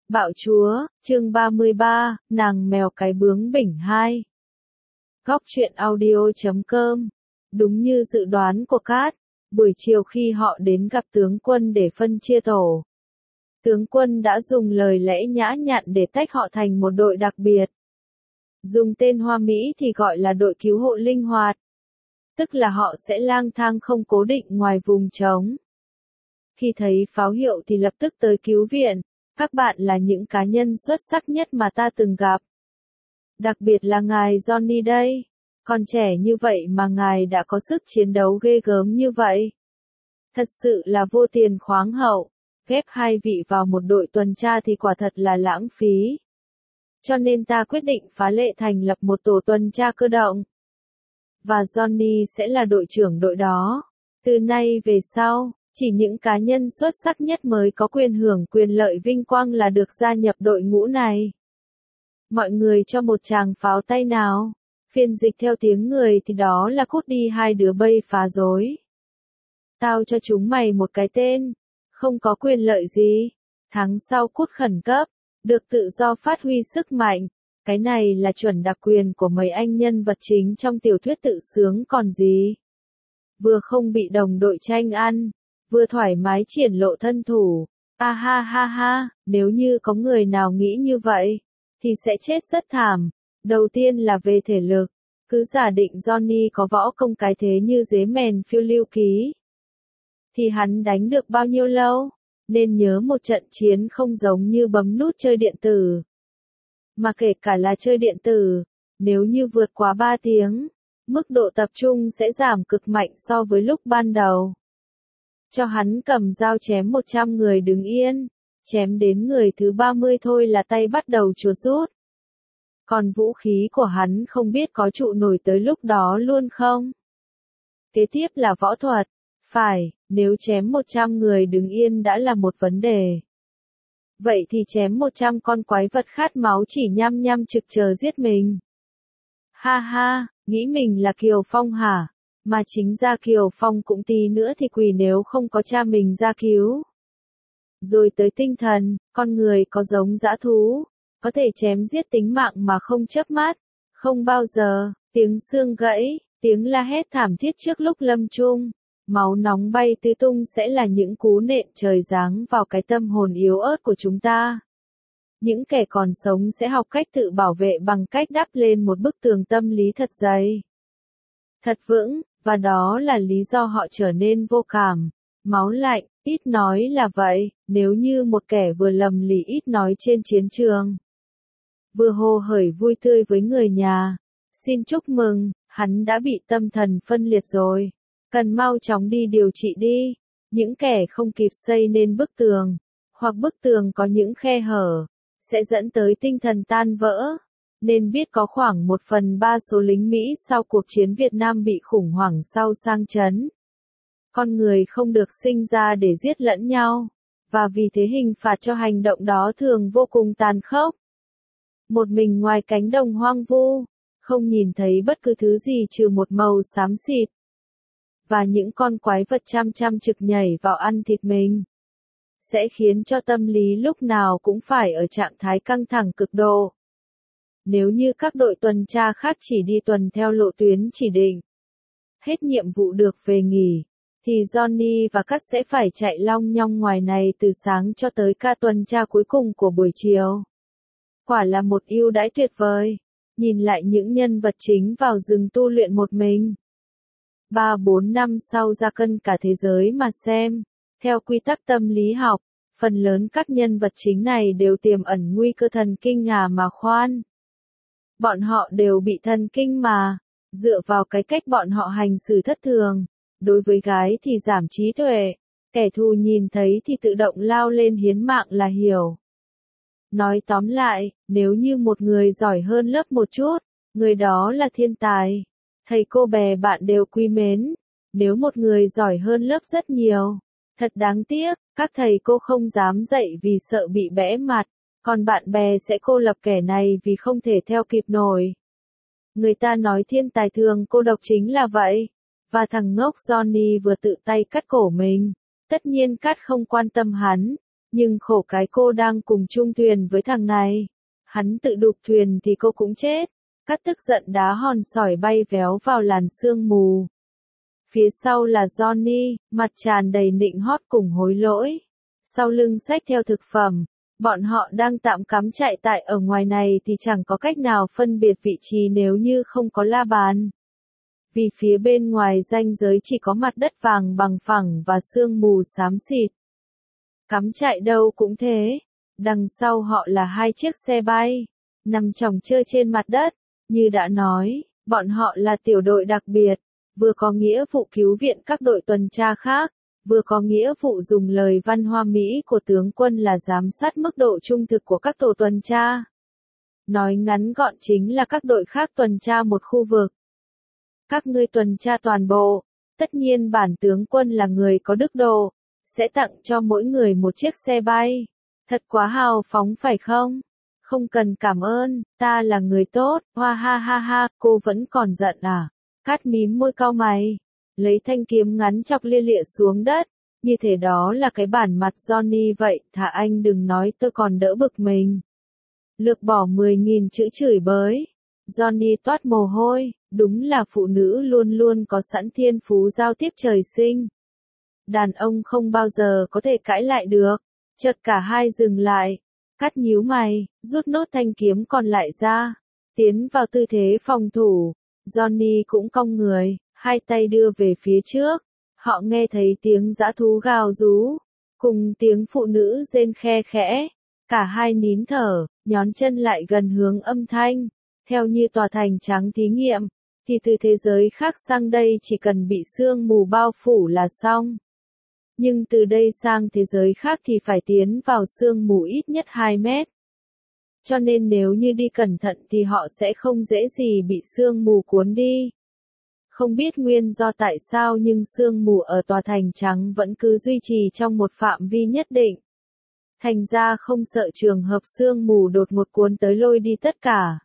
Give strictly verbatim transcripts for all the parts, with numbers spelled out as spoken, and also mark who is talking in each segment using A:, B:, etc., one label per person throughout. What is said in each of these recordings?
A: Bạo chúa, chương ba mươi ba, nàng mèo cái bướng bỉnh hai. Góc truyện audio chấm com. Đúng như dự đoán của Cát, buổi chiều khi họ đến gặp tướng quân để phân chia tổ, tướng quân đã dùng lời lẽ nhã nhặn để tách họ thành một đội đặc biệt. Dùng tên hoa mỹ thì gọi là đội cứu hộ linh hoạt. Tức là họ sẽ lang thang không cố định ngoài vùng trống. Khi thấy pháo hiệu thì lập tức tới cứu viện. Các bạn là những cá nhân xuất sắc nhất mà ta từng gặp. Đặc biệt là ngài Johnny đây. Còn trẻ như vậy mà ngài đã có sức chiến đấu ghê gớm như vậy. Thật sự là vô tiền khoáng hậu. Ghép hai vị vào một đội tuần tra thì quả thật là lãng phí. Cho nên ta quyết định phá lệ thành lập một tổ tuần tra cơ động. Và Johnny sẽ là đội trưởng đội đó. Từ nay về sau, chỉ những cá nhân xuất sắc nhất mới có quyền hưởng quyền lợi vinh quang là được gia nhập đội ngũ này. Mọi người cho một tràng pháo tay nào. Phiên dịch theo tiếng người thì đó là cút đi hai đứa bây phá rối. Tao cho chúng mày một cái tên. Không có quyền lợi gì. Tháng sau cút khẩn cấp. Được tự do phát huy sức mạnh. Cái này là chuẩn đặc quyền của mấy anh nhân vật chính trong tiểu thuyết tự sướng còn gì. Vừa không bị đồng đội tranh ăn. Vừa thoải mái triển lộ thân thủ. A ha ha ha, nếu như có người nào nghĩ như vậy, thì sẽ chết rất thảm. Đầu tiên là về thể lực. Cứ giả định Johnny có võ công cái thế như dế mèn phiêu lưu ký. Thì hắn đánh được bao nhiêu lâu? Nên nhớ một trận chiến không giống như bấm nút chơi điện tử. Mà kể cả là chơi điện tử, nếu như vượt quá ba tiếng, mức độ tập trung sẽ giảm cực mạnh so với lúc ban đầu. Cho hắn cầm dao chém một trăm người đứng yên, chém đến người thứ ba mươi thôi là tay bắt đầu chuột rút. Còn vũ khí của hắn không biết có trụ nổi tới lúc đó luôn không? Kế tiếp là võ thuật. Phải, nếu chém một trăm người đứng yên đã là một vấn đề. Vậy thì chém một trăm con quái vật khát máu chỉ nhăm nhăm trực chờ giết mình. Ha ha, nghĩ mình là Kiều Phong hả? Mà chính ra Kiều Phong cũng tí nữa thì quỳ nếu không có cha mình ra cứu. Rồi tới tinh thần, con người có giống dã thú, có thể chém giết tính mạng mà không chớp mắt, không bao giờ, tiếng xương gãy, tiếng la hét thảm thiết trước lúc lâm chung, máu nóng bay tứ tung sẽ là những cú nện trời giáng vào cái tâm hồn yếu ớt của chúng ta. Những kẻ còn sống sẽ học cách tự bảo vệ bằng cách đắp lên một bức tường tâm lý thật dày, thật vững. Và đó là lý do họ trở nên vô cảm, máu lạnh, ít nói là vậy. Nếu như một kẻ vừa lầm lì ít nói trên chiến trường, vừa hồ hởi vui tươi với người nhà, xin chúc mừng, hắn đã bị tâm thần phân liệt rồi. Cần mau chóng đi điều trị đi. Những kẻ không kịp xây nên bức tường, hoặc bức tường có những khe hở, sẽ dẫn tới tinh thần tan vỡ. Nên biết có khoảng một phần ba số lính Mỹ sau cuộc chiến Việt Nam bị khủng hoảng sau sang chấn. Con người không được sinh ra để giết lẫn nhau, và vì thế hình phạt cho hành động đó thường vô cùng tàn khốc. Một mình ngoài cánh đồng hoang vu, không nhìn thấy bất cứ thứ gì trừ một màu xám xịt. Và những con quái vật chăm chăm trực nhảy vào ăn thịt mình, sẽ khiến cho tâm lý lúc nào cũng phải ở trạng thái căng thẳng cực độ. Nếu như các đội tuần tra khác chỉ đi tuần theo lộ tuyến chỉ định, hết nhiệm vụ được về nghỉ, thì Johnny và Cát sẽ phải chạy long nhong ngoài này từ sáng cho tới ca tuần tra cuối cùng của buổi chiều. Quả là một ưu đãi tuyệt vời. Nhìn lại những nhân vật chính vào rừng tu luyện một mình. Ba bốn năm sau ra cân cả thế giới mà xem. Theo quy tắc tâm lý học, phần lớn các nhân vật chính này đều tiềm ẩn nguy cơ thần kinh à mà khoan. Bọn họ đều bị thần kinh mà, dựa vào cái cách bọn họ hành xử thất thường. Đối với gái thì giảm trí tuệ, kẻ thù nhìn thấy thì tự động lao lên hiến mạng là hiểu. Nói tóm lại, nếu như một người giỏi hơn lớp một chút, người đó là thiên tài. Thầy cô bè bạn đều quý mến. Nếu một người giỏi hơn lớp rất nhiều, thật đáng tiếc, các thầy cô không dám dạy vì sợ bị bẽ mặt. Còn bạn bè sẽ cô lập kẻ này vì không thể theo kịp nổi. Người ta nói thiên tài thường cô độc chính là vậy. Và thằng ngốc Johnny vừa tự tay cắt cổ mình. Tất nhiên Cát không quan tâm hắn. Nhưng khổ cái cô đang cùng chung thuyền với thằng này. Hắn tự đục thuyền thì cô cũng chết. Cát tức giận đá hòn sỏi bay véo vào làn sương mù. Phía sau là Johnny, mặt tràn đầy nịnh hót cùng hối lỗi. Sau lưng xách theo thực phẩm, bọn họ đang tạm cắm trại tại ở ngoài này thì chẳng có cách nào phân biệt vị trí nếu như không có la bàn. Vì phía bên ngoài ranh giới chỉ có mặt đất vàng bằng phẳng và sương mù xám xịt. Cắm trại đâu cũng thế. Đằng sau họ là hai chiếc xe bay, nằm chồng chơi trên mặt đất. Như đã nói, bọn họ là tiểu đội đặc biệt, vừa có nghĩa vụ cứu viện các đội tuần tra khác, vừa có nghĩa vụ dùng lời văn hoa Mỹ của tướng quân là giám sát mức độ trung thực của các tổ tuần tra. Nói ngắn gọn chính là các đội khác tuần tra một khu vực. Các ngươi tuần tra toàn bộ, tất nhiên bản tướng quân là người có đức độ, sẽ tặng cho mỗi người một chiếc xe bay. Thật quá hào phóng phải không? Không cần cảm ơn, ta là người tốt, hoa ha ha ha, cô vẫn còn giận à? Cát mím môi cau mày, lấy thanh kiếm ngắn chọc lia lịa xuống đất, như thế đó là cái bản mặt Johnny vậy, thà anh đừng nói tôi còn đỡ bực mình. Lược bỏ mười nghìn chữ chửi bới, Johnny toát mồ hôi, đúng là phụ nữ luôn luôn có sẵn thiên phú giao tiếp trời sinh. Đàn ông không bao giờ có thể cãi lại được, chợt cả hai dừng lại. Cát nhíu mày, rút nốt thanh kiếm còn lại ra, tiến vào tư thế phòng thủ. Johnny cũng cong người, hai tay đưa về phía trước. Họ nghe thấy tiếng dã thú gào rú, cùng tiếng phụ nữ rên khe khẽ. Cả hai nín thở, nhón chân lại gần hướng âm thanh. Theo như tòa thành trắng thí nghiệm, thì từ thế giới khác sang đây chỉ cần bị sương mù bao phủ là xong. Nhưng từ đây sang thế giới khác thì phải tiến vào sương mù ít nhất hai mét. Cho nên nếu như đi cẩn thận thì họ sẽ không dễ gì bị sương mù cuốn đi. Không biết nguyên do tại sao nhưng sương mù ở tòa thành trắng vẫn cứ duy trì trong một phạm vi nhất định. Thành ra không sợ trường hợp sương mù đột ngột cuốn tới lôi đi tất cả.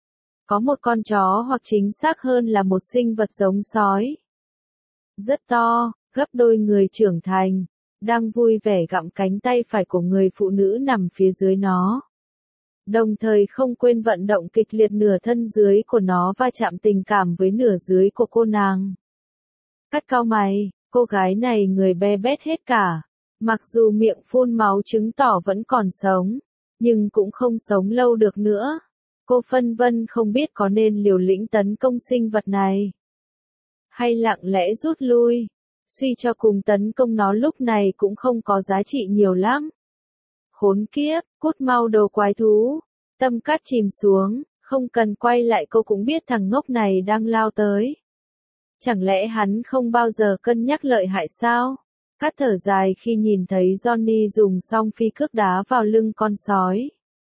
A: Có một con chó hoặc chính xác hơn là một sinh vật giống sói. Rất to, gấp đôi người trưởng thành, đang vui vẻ gặm cánh tay phải của người phụ nữ nằm phía dưới nó. Đồng thời không quên vận động kịch liệt nửa thân dưới của nó va chạm tình cảm với nửa dưới của cô nàng. Cắt cau mày, cô gái này người be bét hết cả. Mặc dù miệng phun máu chứng tỏ vẫn còn sống, nhưng cũng không sống lâu được nữa. Cô phân vân không biết có nên liều lĩnh tấn công sinh vật này, hay lặng lẽ rút lui. Suy cho cùng tấn công nó lúc này cũng không có giá trị nhiều lắm. Khốn kiếp, cút mau đồ quái thú. Tâm Cát chìm xuống, không cần quay lại cô cũng biết thằng ngốc này đang lao tới. Chẳng lẽ hắn không bao giờ cân nhắc lợi hại sao? Cát thở dài khi nhìn thấy Johnny dùng song phi cước đá vào lưng con sói.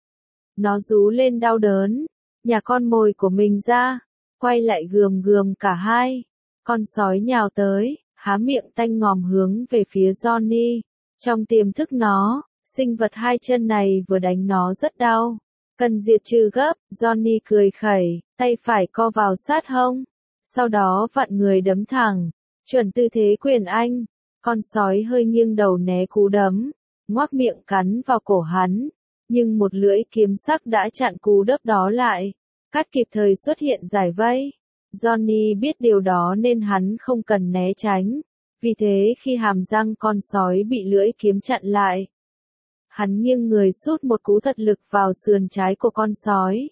A: Nó rú lên đau đớn, nhả con mồi của mình ra, quay lại gườm gườm cả hai. Con sói nhào tới, há miệng tanh ngòm hướng về phía Johnny. Trong tiềm thức nó, sinh vật hai chân này vừa đánh nó rất đau. Cần diệt trừ gấp, Johnny cười khẩy, tay phải co vào sát hông. Sau đó vặn người đấm thẳng, chuẩn tư thế quyền anh. Con sói hơi nghiêng đầu né cú đấm, ngoác miệng cắn vào cổ hắn. Nhưng một lưỡi kiếm sắc đã chặn cú đớp đó lại. Cát kịp thời xuất hiện giải vây. Johnny biết điều đó nên hắn không cần né tránh. Vì thế khi hàm răng con sói bị lưỡi kiếm chặn lại, hắn nghiêng người sút một cú thật lực vào sườn trái của con sói.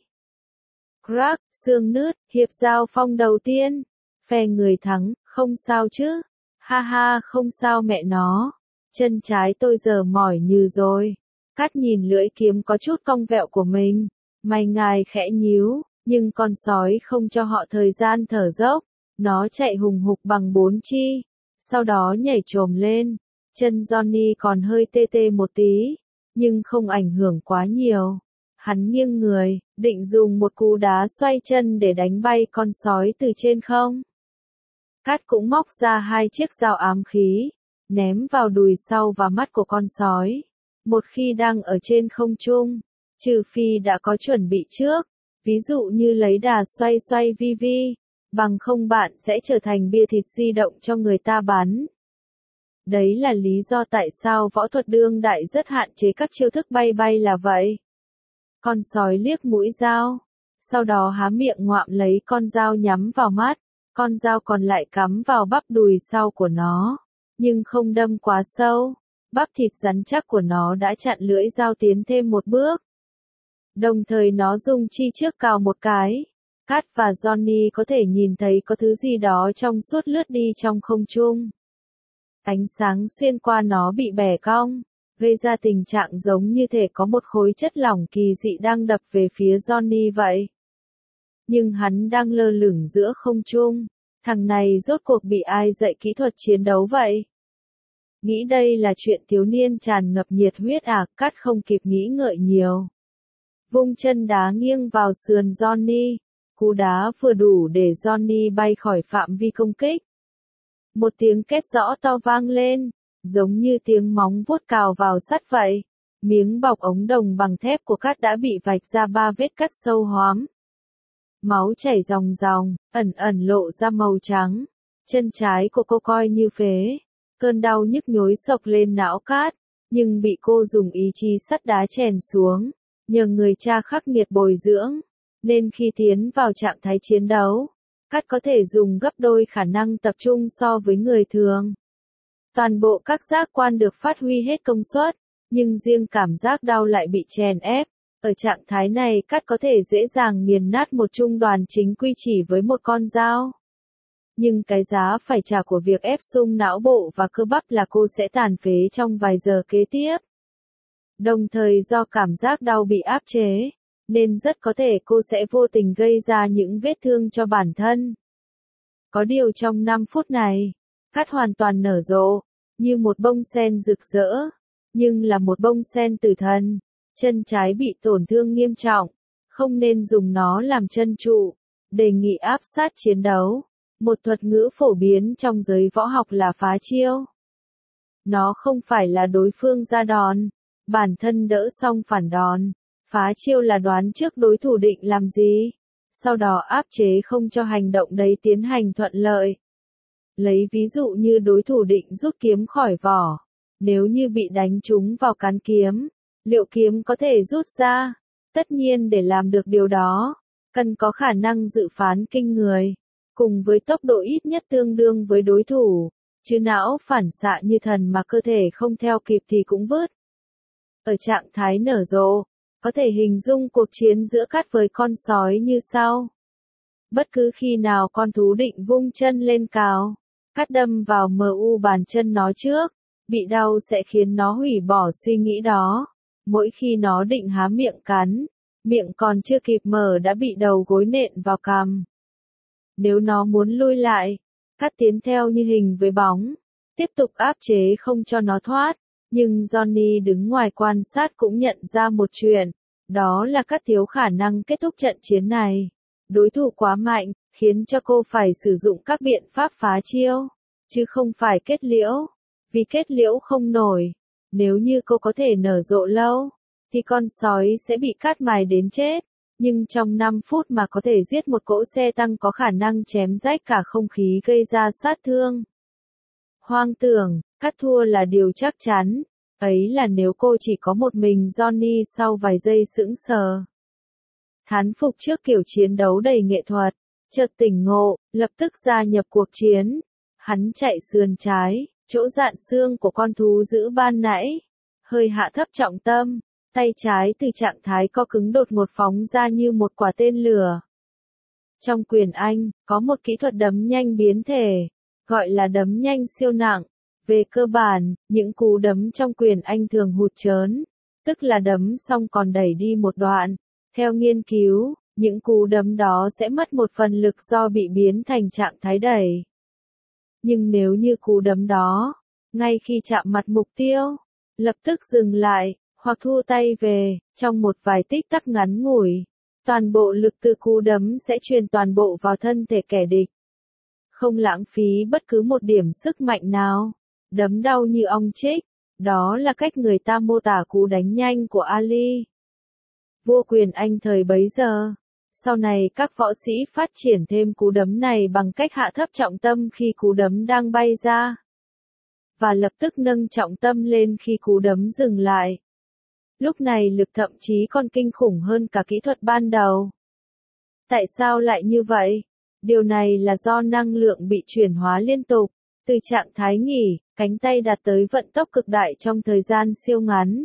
A: Crack, xương nứt, hiệp giao phong đầu tiên. Phe người thắng, không sao chứ. Ha ha, không sao mẹ nó. Chân trái tôi giờ mỏi như rồi. Cát nhìn lưỡi kiếm có chút cong vẹo của mình. Mày ngài khẽ nhíu, nhưng con sói không cho họ thời gian thở dốc. Nó chạy hùng hục bằng bốn chi. Sau đó nhảy chồm lên. Chân Johnny còn hơi tê tê một tí, nhưng không ảnh hưởng quá nhiều. Hắn nghiêng người, định dùng một cú đá xoay chân để đánh bay con sói từ trên không. Cát cũng móc ra hai chiếc dao ám khí, ném vào đùi sau và mắt của con sói. Một khi đang ở trên không trung, trừ phi đã có chuẩn bị trước, ví dụ như lấy đà xoay xoay vi vi, bằng không bạn sẽ trở thành bia thịt di động cho người ta bắn. Đấy là lý do tại sao võ thuật đương đại rất hạn chế các chiêu thức bay bay là vậy. Con sói liếc mũi dao, sau đó há miệng ngoạm lấy con dao nhắm vào mắt, con dao còn lại cắm vào bắp đùi sau của nó, nhưng không đâm quá sâu, bắp thịt rắn chắc của nó đã chặn lưỡi dao tiến thêm một bước. Đồng thời nó dùng chi trước cào một cái. Kat và Johnny có thể nhìn thấy có thứ gì đó trong suốt lướt đi trong không trung. Ánh sáng xuyên qua nó bị bẻ cong, gây ra tình trạng giống như thể có một khối chất lỏng kỳ dị đang đập về phía Johnny vậy. Nhưng hắn đang lơ lửng giữa không trung, thằng này rốt cuộc bị ai dạy kỹ thuật chiến đấu vậy? Nghĩ đây là chuyện thiếu niên tràn ngập nhiệt huyết à, Kat không kịp nghĩ ngợi nhiều. Vung chân đá nghiêng vào sườn Johnny, cú đá vừa đủ để Johnny bay khỏi phạm vi công kích. Một tiếng két rõ to vang lên, giống như tiếng móng vuốt cào vào sắt vậy. Miếng bọc ống đồng bằng thép của Kat đã bị vạch ra ba vết cắt sâu hoắm. Máu chảy ròng ròng, ẩn ẩn lộ ra màu trắng. Chân trái của cô coi như phế. Cơn đau nhức nhối xộc lên não Kat, nhưng bị cô dùng ý chí sắt đá chèn xuống. Nhờ người cha khắc nghiệt bồi dưỡng, nên khi tiến vào trạng thái chiến đấu, Kat có thể dùng gấp đôi khả năng tập trung so với người thường. Toàn bộ các giác quan được phát huy hết công suất, nhưng riêng cảm giác đau lại bị chèn ép. Ở trạng thái này Kat có thể dễ dàng nghiền nát một trung đoàn chính quy chỉ với một con dao. Nhưng cái giá phải trả của việc ép sung não bộ và cơ bắp là cô sẽ tàn phế trong vài giờ kế tiếp. Đồng thời do cảm giác đau bị áp chế, nên rất có thể cô sẽ vô tình gây ra những vết thương cho bản thân. Có điều trong năm phút này, Kat hoàn toàn nở rộ, như một bông sen rực rỡ, nhưng là một bông sen tử thần. Chân trái bị tổn thương nghiêm trọng, không nên dùng nó làm chân trụ. Đề nghị áp sát chiến đấu. Một thuật ngữ phổ biến trong giới võ học là phá chiêu. Nó không phải là đối phương ra đòn, bản thân đỡ xong phản đòn. Phá chiêu là đoán trước đối thủ định làm gì, sau đó áp chế không cho hành động đấy tiến hành thuận lợi. Lấy ví dụ như đối thủ định rút kiếm khỏi vỏ, nếu như bị đánh trúng vào cán kiếm, liệu kiếm có thể rút ra? Tất nhiên để làm được điều đó, cần có khả năng dự phán kinh người, cùng với tốc độ ít nhất tương đương với đối thủ, chứ não phản xạ như thần mà cơ thể không theo kịp thì cũng vứt. Ở trạng thái nở rộ, có thể hình dung cuộc chiến giữa Kat với con sói như sau. Bất cứ khi nào con thú định vung chân lên cào, Kat đâm vào em u bàn chân nó trước, bị đau sẽ khiến nó hủy bỏ suy nghĩ đó. Mỗi khi nó định há miệng cắn, miệng còn chưa kịp mở đã bị đầu gối nện vào cằm. Nếu nó muốn lui lại, Kat tiến theo như hình với bóng, tiếp tục áp chế không cho nó thoát. Nhưng Johnny đứng ngoài quan sát cũng nhận ra một chuyện, đó là Kat thiếu khả năng kết thúc trận chiến này. Đối thủ quá mạnh, khiến cho cô phải sử dụng các biện pháp phá chiêu, chứ không phải kết liễu, vì kết liễu không nổi. Nếu như cô có thể nở rộ lâu, thì con sói sẽ bị Kat mài đến chết, nhưng trong năm phút mà có thể giết một cỗ xe tăng có khả năng chém rách cả không khí gây ra sát thương. Hoang tưởng, Kat thua là điều chắc chắn, ấy là nếu cô chỉ có một mình Johnny. Sau vài giây sững sờ, thán phục trước kiểu chiến đấu đầy nghệ thuật, chợt tỉnh ngộ, lập tức gia nhập cuộc chiến. Hắn chạy sườn trái, chỗ dạn xương của con thú dữ ban nãy, hơi hạ thấp trọng tâm, tay trái từ trạng thái co cứng đột ngột phóng ra như một quả tên lửa. Trong quyền Anh, có một kỹ thuật đấm nhanh biến thể, gọi là đấm nhanh siêu nặng. Về cơ bản, những cú đấm trong quyền Anh thường hụt chớn, tức là đấm xong còn đẩy đi một đoạn. Theo nghiên cứu, những cú đấm đó sẽ mất một phần lực do bị biến thành trạng thái đẩy. Nhưng nếu như cú đấm đó, ngay khi chạm mặt mục tiêu, lập tức dừng lại, hoặc thu tay về, trong một vài tích tắc ngắn ngủi, toàn bộ lực từ cú đấm sẽ truyền toàn bộ vào thân thể kẻ địch. Không lãng phí bất cứ một điểm sức mạnh nào. Đấm đau như ong chích, đó là cách người ta mô tả cú đánh nhanh của Ali, vua quyền Anh thời bấy giờ. Sau này các võ sĩ phát triển thêm cú đấm này bằng cách hạ thấp trọng tâm khi cú đấm đang bay ra. và lập tức nâng trọng tâm lên khi cú đấm dừng lại. Lúc này lực thậm chí còn kinh khủng hơn cả kỹ thuật ban đầu. Tại sao lại như vậy? Điều này là do năng lượng bị chuyển hóa liên tục, từ trạng thái nghỉ, cánh tay đạt tới vận tốc cực đại trong thời gian siêu ngắn.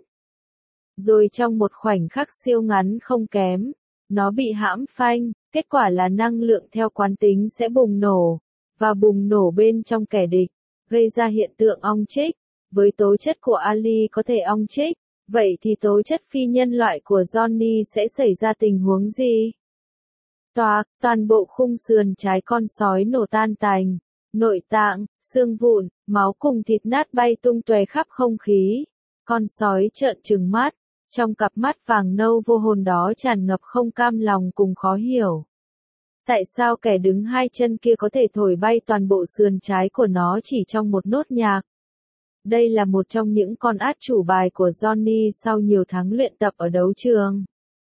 A: Rồi trong một khoảnh khắc siêu ngắn không kém, nó bị hãm phanh, kết quả là năng lượng theo quán tính sẽ bùng nổ, và bùng nổ bên trong kẻ địch, gây ra hiện tượng ong chích. Với tố chất của Ali có thể ong chích, vậy thì tố chất phi nhân loại của Johnny sẽ xảy ra tình huống gì? Toạc, toàn bộ khung sườn trái con sói nổ tan tành, nội tạng, xương vụn, máu cùng thịt nát bay tung tóe khắp không khí. Con sói trợn trừng mắt, trong cặp mắt vàng nâu vô hồn đó tràn ngập không cam lòng cùng khó hiểu. Tại sao kẻ đứng hai chân kia có thể thổi bay toàn bộ sườn trái của nó chỉ trong một nốt nhạc? Đây là một trong những con át chủ bài của Johnny sau nhiều tháng luyện tập ở đấu trường.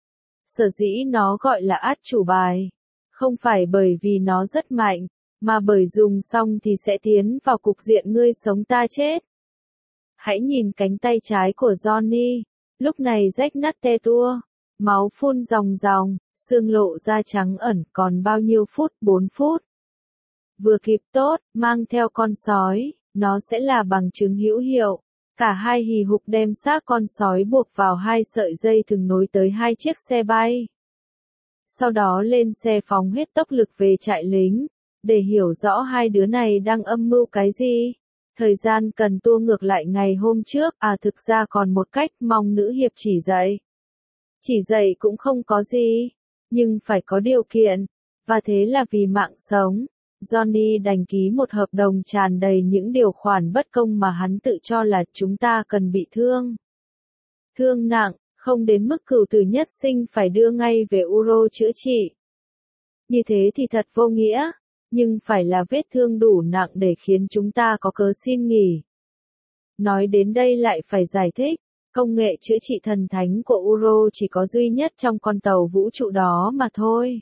A: Sở dĩ nó gọi là át chủ bài, không phải bởi vì nó rất mạnh, mà bởi dùng xong thì sẽ tiến vào cục diện ngươi sống ta chết. Hãy nhìn cánh tay trái của Johnny, lúc này rách nát te tua, máu phun ròng ròng, xương lộ da trắng ẩn, còn bao nhiêu phút? bốn phút. Vừa kịp tốt, mang theo con sói, nó sẽ là bằng chứng hữu hiệu. Cả hai hì hục đem xác con sói buộc vào hai sợi dây thừng nối tới hai chiếc xe bay. Sau đó lên xe phóng hết tốc lực về trại lính, để hiểu rõ hai đứa này đang âm mưu cái gì. Thời gian cần tua ngược lại ngày hôm trước, à thực ra còn một cách, mong nữ hiệp chỉ dạy. Chỉ dạy cũng không có gì, nhưng phải có điều kiện, và thế là vì mạng sống. Johnny đành ký một hợp đồng tràn đầy những điều khoản bất công mà hắn tự cho là chúng ta cần bị thương. Thương nặng, không đến mức cửu tử nhất sinh phải đưa ngay về Uro chữa trị. Như thế thì thật vô nghĩa, nhưng phải là vết thương đủ nặng để khiến chúng ta có cớ xin nghỉ. Nói đến đây lại phải giải thích, công nghệ chữa trị thần thánh của Uro chỉ có duy nhất trong con tàu vũ trụ đó mà thôi.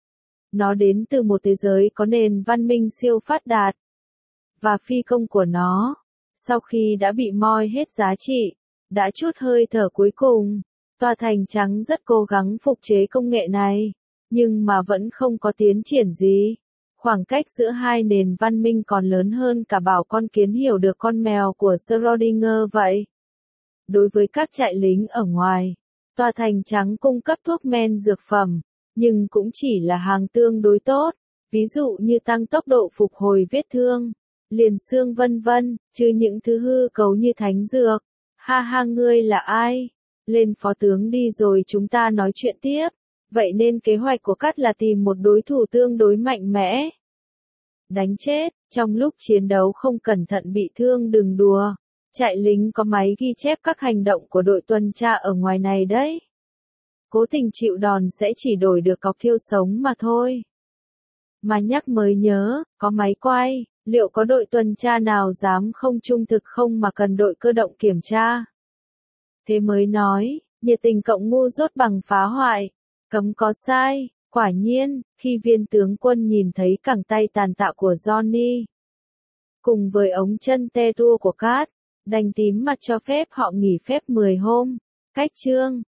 A: Nó đến từ một thế giới có nền văn minh siêu phát đạt. Và phi công của nó, sau khi đã bị moi hết giá trị, đã trút hơi thở cuối cùng. Tòa thành trắng rất cố gắng phục chế công nghệ này, nhưng mà vẫn không có tiến triển gì. Khoảng cách giữa hai nền văn minh còn lớn hơn cả bảo con kiến hiểu được con mèo của Schrödinger vậy. Đối với các trại lính ở ngoài, tòa thành trắng cung cấp thuốc men dược phẩm, nhưng cũng chỉ là hàng tương đối tốt, ví dụ như tăng tốc độ phục hồi vết thương, liền xương vân vân, chứ những thứ hư cấu như thánh dược. Ha ha, ngươi là ai? Lên phó tướng đi rồi chúng ta nói chuyện tiếp. Vậy nên kế hoạch của Cát là tìm một đối thủ tương đối mạnh mẽ. Đánh chết, trong lúc chiến đấu không cẩn thận bị thương đừng đùa. Trại lính có máy ghi chép các hành động của đội tuần tra ở ngoài này đấy. Cố tình chịu đòn sẽ chỉ đổi được cọc thiêu sống mà thôi. Mà nhắc mới nhớ, có máy quay, liệu có đội tuần tra nào dám không trung thực không mà cần đội cơ động kiểm tra? Thế mới nói, nhiệt tình cộng ngu dốt bằng phá hoại, cấm có sai. Quả nhiên, khi viên tướng quân nhìn thấy cẳng tay tàn tạ của Johnny, cùng với ống chân te tua của Cát, đành tím mặt cho phép họ nghỉ phép mười hôm. Cách chương